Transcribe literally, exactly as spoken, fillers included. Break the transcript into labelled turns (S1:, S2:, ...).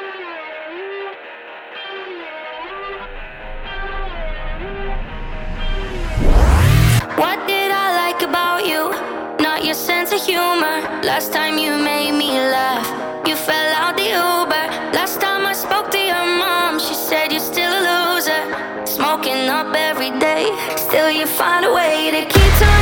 S1: What did I like about you? Not your sense of humor. Last time you made me laugh, you fell out the Uber. Last time I spoke to your mom, she said you're still a loser. Smoking up every day, still you find a way to keep time.